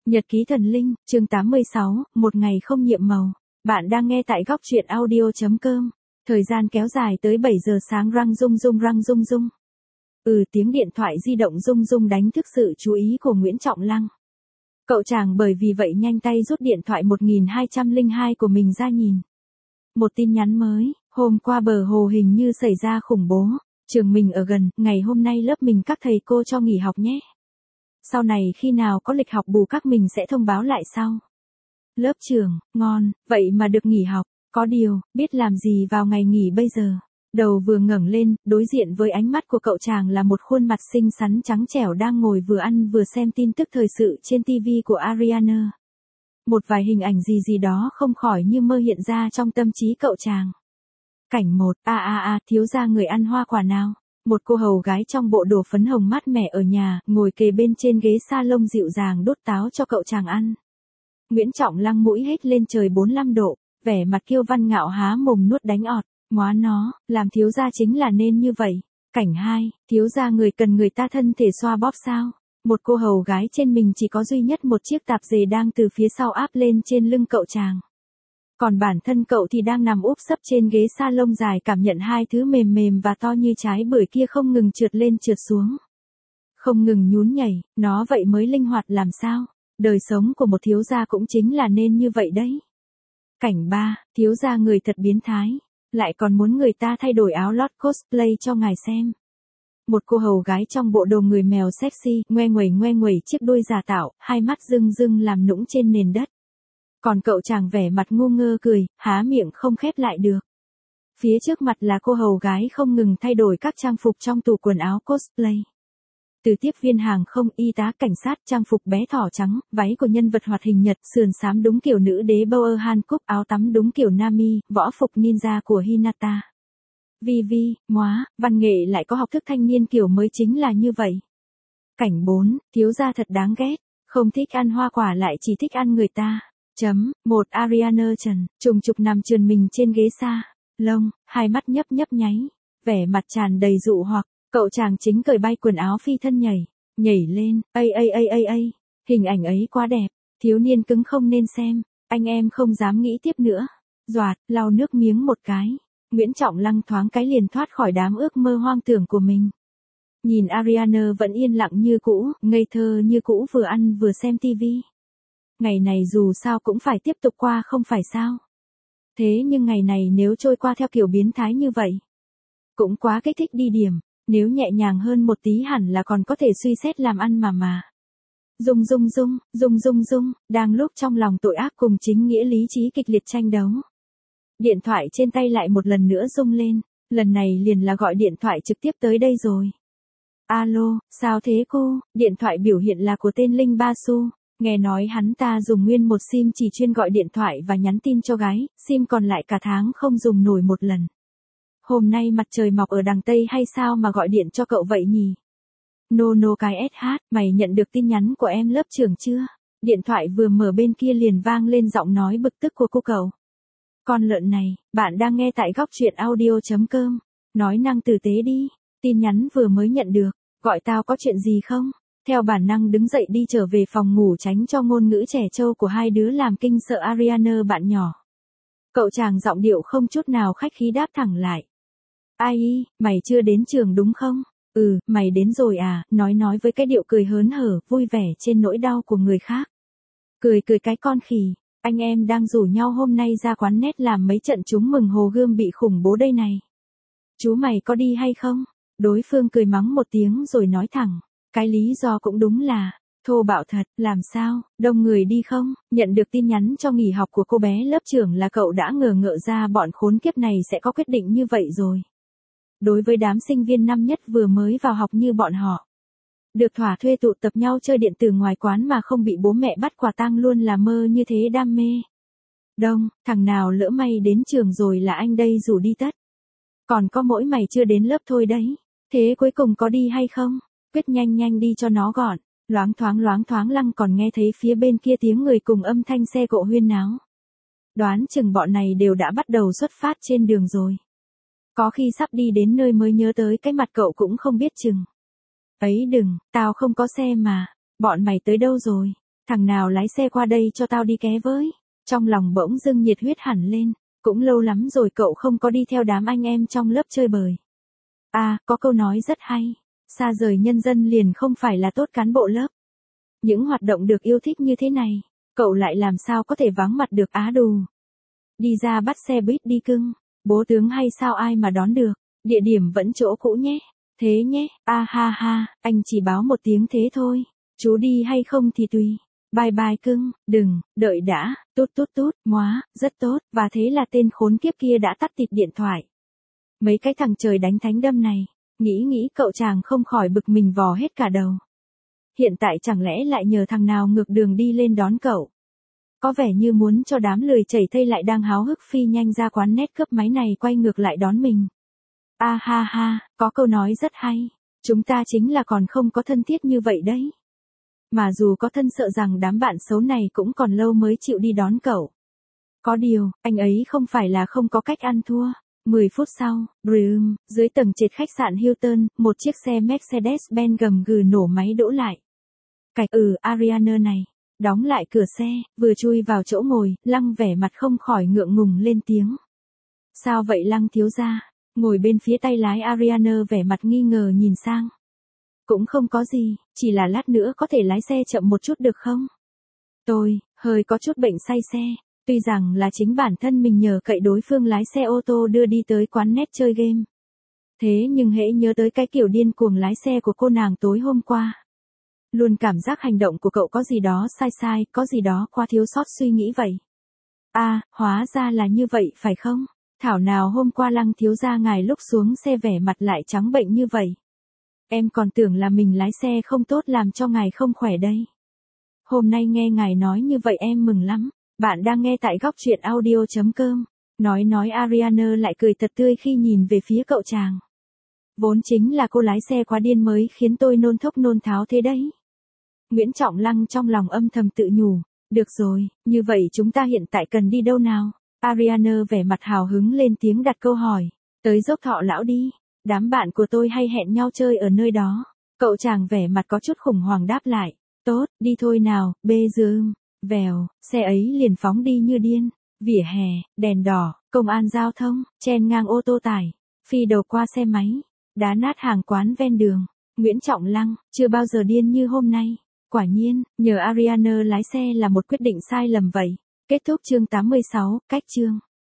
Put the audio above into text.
Nhật ký thần linh, chương 86, một ngày không nhiệm màu. Bạn đang nghe tại góc truyện audio.com. Thời gian kéo dài tới 7 giờ sáng răng rung rung. Tiếng điện thoại di động rung rung đánh thức sự chú ý của Nguyễn Trọng Lăng. Cậu chàng bởi vì vậy nhanh tay rút điện thoại 1202 của mình ra nhìn. Một tin nhắn mới, hôm qua bờ hồ hình như xảy ra khủng bố. Trường mình ở gần, ngày hôm nay lớp mình các thầy cô cho nghỉ học nhé. Sau này khi nào có lịch học bù các mình sẽ thông báo lại sau. Lớp trưởng, ngon, vậy mà được nghỉ học, có điều, biết làm gì vào ngày nghỉ bây giờ. Đầu vừa ngẩng lên, đối diện với ánh mắt của cậu chàng là một khuôn mặt xinh xắn trắng trẻo đang ngồi vừa ăn vừa xem tin tức thời sự trên TV của Ariana. Một vài hình ảnh gì đó không khỏi như mơ hiện ra trong tâm trí cậu chàng. Cảnh 1, thiếu gia người ăn hoa quả nào? Một cô hầu gái trong bộ đồ phấn hồng mát mẻ ở nhà, ngồi kề bên trên ghế salon dịu dàng đốt táo cho cậu chàng ăn. Nguyễn Trọng Lăng mũi hết lên trời 45 độ, vẻ mặt kiêu văn ngạo há mồm nuốt đánh ọt, móa nó, làm thiếu gia chính là nên như vậy. Cảnh 2, thiếu gia người cần người ta thân thể xoa bóp sao? Một cô hầu gái trên mình chỉ có duy nhất một chiếc tạp dề đang từ phía sau áp lên trên lưng cậu chàng. Còn bản thân cậu thì đang nằm úp sấp trên ghế salon dài cảm nhận hai thứ mềm mềm và to như trái bưởi kia không ngừng trượt lên trượt xuống. Không ngừng nhún nhảy, nó vậy mới linh hoạt làm sao. Đời sống của một thiếu gia cũng chính là nên như vậy đấy. Cảnh 3, thiếu gia người thật biến thái. Lại còn muốn người ta thay đổi áo lót cosplay cho ngài xem. Một cô hầu gái trong bộ đồ người mèo sexy, ngoe nguẩy chiếc đuôi giả tạo, hai mắt rưng làm nũng trên nền đất. Còn cậu chàng vẻ mặt ngu ngơ cười, há miệng không khép lại được. Phía trước mặt là cô hầu gái không ngừng thay đổi các trang phục trong tủ quần áo cosplay. Từ tiếp viên hàng không, y tá cảnh sát, trang phục bé thỏ trắng, váy của nhân vật hoạt hình Nhật, sườn xám đúng kiểu nữ đế Bower Hancock, áo tắm đúng kiểu Nami, võ phục ninja của Hinata. Vi, móa, văn nghệ lại có học thức thanh niên kiểu mới chính là như vậy. Cảnh 4, thiếu gia thật đáng ghét, không thích ăn hoa quả lại chỉ thích ăn người ta. Một Ariana trần, trùng trục nằm trườn mình trên ghế lông, hai mắt nhấp nháy, vẻ mặt tràn đầy dụ hoặc, cậu chàng chính cởi bay quần áo phi thân nhảy lên, hình ảnh ấy quá đẹp, thiếu niên cứng không nên xem, anh em không dám nghĩ tiếp nữa, doạt, lau nước miếng một cái, Nguyễn Trọng Lăng thoáng cái liền thoát khỏi đám ước mơ hoang tưởng của mình. Nhìn Ariana vẫn yên lặng như cũ, ngây thơ như cũ vừa ăn vừa xem tivi. Ngày này dù sao cũng phải tiếp tục qua không phải sao. Thế nhưng ngày này nếu trôi qua theo kiểu biến thái như vậy, cũng quá kích thích đi điểm, nếu nhẹ nhàng hơn một tí hẳn là còn có thể suy xét làm ăn mà. Rung, đang lúc trong lòng tội ác cùng chính nghĩa lý trí kịch liệt tranh đấu. Điện thoại trên tay lại một lần nữa rung lên, lần này liền là gọi điện thoại trực tiếp tới đây rồi. Alo, sao thế cô? Điện thoại biểu hiện là của tên Linh Ba Su. Nghe nói hắn ta dùng nguyên một sim chỉ chuyên gọi điện thoại và nhắn tin cho gái, sim còn lại cả tháng không dùng nổi một lần. Hôm nay mặt trời mọc ở đằng Tây hay sao mà gọi điện cho cậu vậy nhỉ? No cái SH, mày nhận được tin nhắn của em lớp trưởng chưa? Điện thoại vừa mở bên kia liền vang lên giọng nói bực tức của cô cậu. Con lợn này, bạn đang nghe tại góc truyện audio.com. Nói năng tử tế đi, tin nhắn vừa mới nhận được, gọi tao có chuyện gì không? Theo bản năng đứng dậy đi trở về phòng ngủ tránh cho ngôn ngữ trẻ trâu của hai đứa làm kinh sợ Ariana bạn nhỏ. Cậu chàng giọng điệu không chút nào khách khí đáp thẳng lại. Ai, mày chưa đến trường đúng không? Mày đến rồi à, nói với cái điệu cười hớn hở, vui vẻ trên nỗi đau của người khác. Cười cái con khỉ, anh em đang rủ nhau hôm nay ra quán net làm mấy trận trúng mừng Hồ Gươm bị khủng bố đây này. Chú mày có đi hay không? Đối phương cười mắng một tiếng rồi nói thẳng. Cái lý do cũng đúng là, thô bạo thật, làm sao, đông người đi không? Nhận được tin nhắn cho nghỉ học của cô bé lớp trưởng là cậu đã ngờ ra bọn khốn kiếp này sẽ có quyết định như vậy rồi. Đối với đám sinh viên năm nhất vừa mới vào học như bọn họ, được thỏa thuê tụ tập nhau chơi điện tử ngoài quán mà không bị bố mẹ bắt quả tang luôn là mơ như thế đam mê. Đông, thằng nào lỡ may đến trường rồi là anh đây rủ đi tất. Còn có mỗi mày chưa đến lớp thôi đấy. Thế cuối cùng có đi hay không? Quyết nhanh đi cho nó gọn. Loáng thoáng Lăng còn nghe thấy phía bên kia tiếng người cùng âm thanh xe cộ huyên náo. Đoán chừng bọn này đều đã bắt đầu xuất phát trên đường rồi. Có khi sắp đi đến nơi mới nhớ tới cái mặt cậu cũng không biết chừng. Ấy đừng, tao không có xe mà. Bọn mày tới đâu rồi? Thằng nào lái xe qua đây cho tao đi ké với. Trong lòng bỗng dưng nhiệt huyết hẳn lên, cũng lâu lắm rồi cậu không có đi theo đám anh em trong lớp chơi bời. À, có câu nói rất hay, xa rời nhân dân liền không phải là tốt cán bộ lớp. Những hoạt động được yêu thích như thế này, cậu lại làm sao có thể vắng mặt được á đù. Đi ra bắt xe buýt đi cưng, bố tướng hay sao ai mà đón được, địa điểm vẫn chỗ cũ nhé. Thế nhé, a ha ha, anh chỉ báo một tiếng thế thôi, chú đi hay không thì tùy. Bye bye cưng, đừng, đợi đã, tút tút tút, móa, rất tốt, và thế là tên khốn kiếp kia đã tắt tịt điện thoại. Mấy cái thằng trời đánh thánh đâm này, nghĩ cậu chàng không khỏi bực mình vò hết cả đầu. Hiện tại chẳng lẽ lại nhờ thằng nào ngược đường đi lên đón cậu. Có vẻ như muốn cho đám lười chảy thây lại đang háo hức phi nhanh ra quán net cướp máy này quay ngược lại đón mình. A ha ha, có câu nói rất hay, chúng ta chính là còn không có thân thiết như vậy đấy. Mà dù có thân sợ rằng đám bạn xấu này cũng còn lâu mới chịu đi đón cậu. Có điều, anh ấy không phải là không có cách ăn thua. 10 phút sau, dưới tầng trệt khách sạn Hilton, một chiếc xe Mercedes-Benz gầm gừ nổ máy đỗ lại. Cạch Ariana này, đóng lại cửa xe, vừa chui vào chỗ ngồi, Lăng vẻ mặt không khỏi ngượng ngùng lên tiếng. Sao vậy Lăng thiếu gia? Ngồi bên phía tay lái Ariana vẻ mặt nghi ngờ nhìn sang. Cũng không có gì, chỉ là lát nữa có thể lái xe chậm một chút được không? Tôi, hơi có chút bệnh say xe, tuy rằng là chính bản thân mình nhờ cậy đối phương lái xe ô tô đưa đi tới quán net chơi game. Thế nhưng hễ nhớ tới cái kiểu điên cuồng lái xe của cô nàng tối hôm qua. Luôn cảm giác hành động của cậu có gì đó sai, có gì đó quá thiếu sót suy nghĩ vậy. À, hóa ra là như vậy phải không? Thảo nào hôm qua Lăng thiếu gia ngài lúc xuống xe vẻ mặt lại trắng bệnh như vậy. Em còn tưởng là mình lái xe không tốt làm cho ngài không khỏe đây. Hôm nay nghe ngài nói như vậy em mừng lắm. Bạn đang nghe tại góc truyện audio.com. Nói Ariana lại cười thật tươi khi nhìn về phía cậu chàng. Vốn chính là cô lái xe quá điên mới khiến tôi nôn thốc nôn tháo thế đấy. Nguyễn Trọng Lăng trong lòng âm thầm tự nhủ. Được rồi, như vậy chúng ta hiện tại cần đi đâu nào? Ariana vẻ mặt hào hứng lên tiếng đặt câu hỏi. Tới Dốc Thọ Lão đi. Đám bạn của tôi hay hẹn nhau chơi ở nơi đó. Cậu chàng vẻ mặt có chút khủng hoảng đáp lại. Tốt, đi thôi nào, vèo, xe ấy liền phóng đi như điên. Vỉa hè, đèn đỏ, công an giao thông, chen ngang ô tô tải, phi đầu qua xe máy, đá nát hàng quán ven đường. Nguyễn Trọng Lăng, chưa bao giờ điên như hôm nay. Quả nhiên, nhờ Ariana lái xe là một quyết định sai lầm vậy. Kết thúc chương 86, cách chương.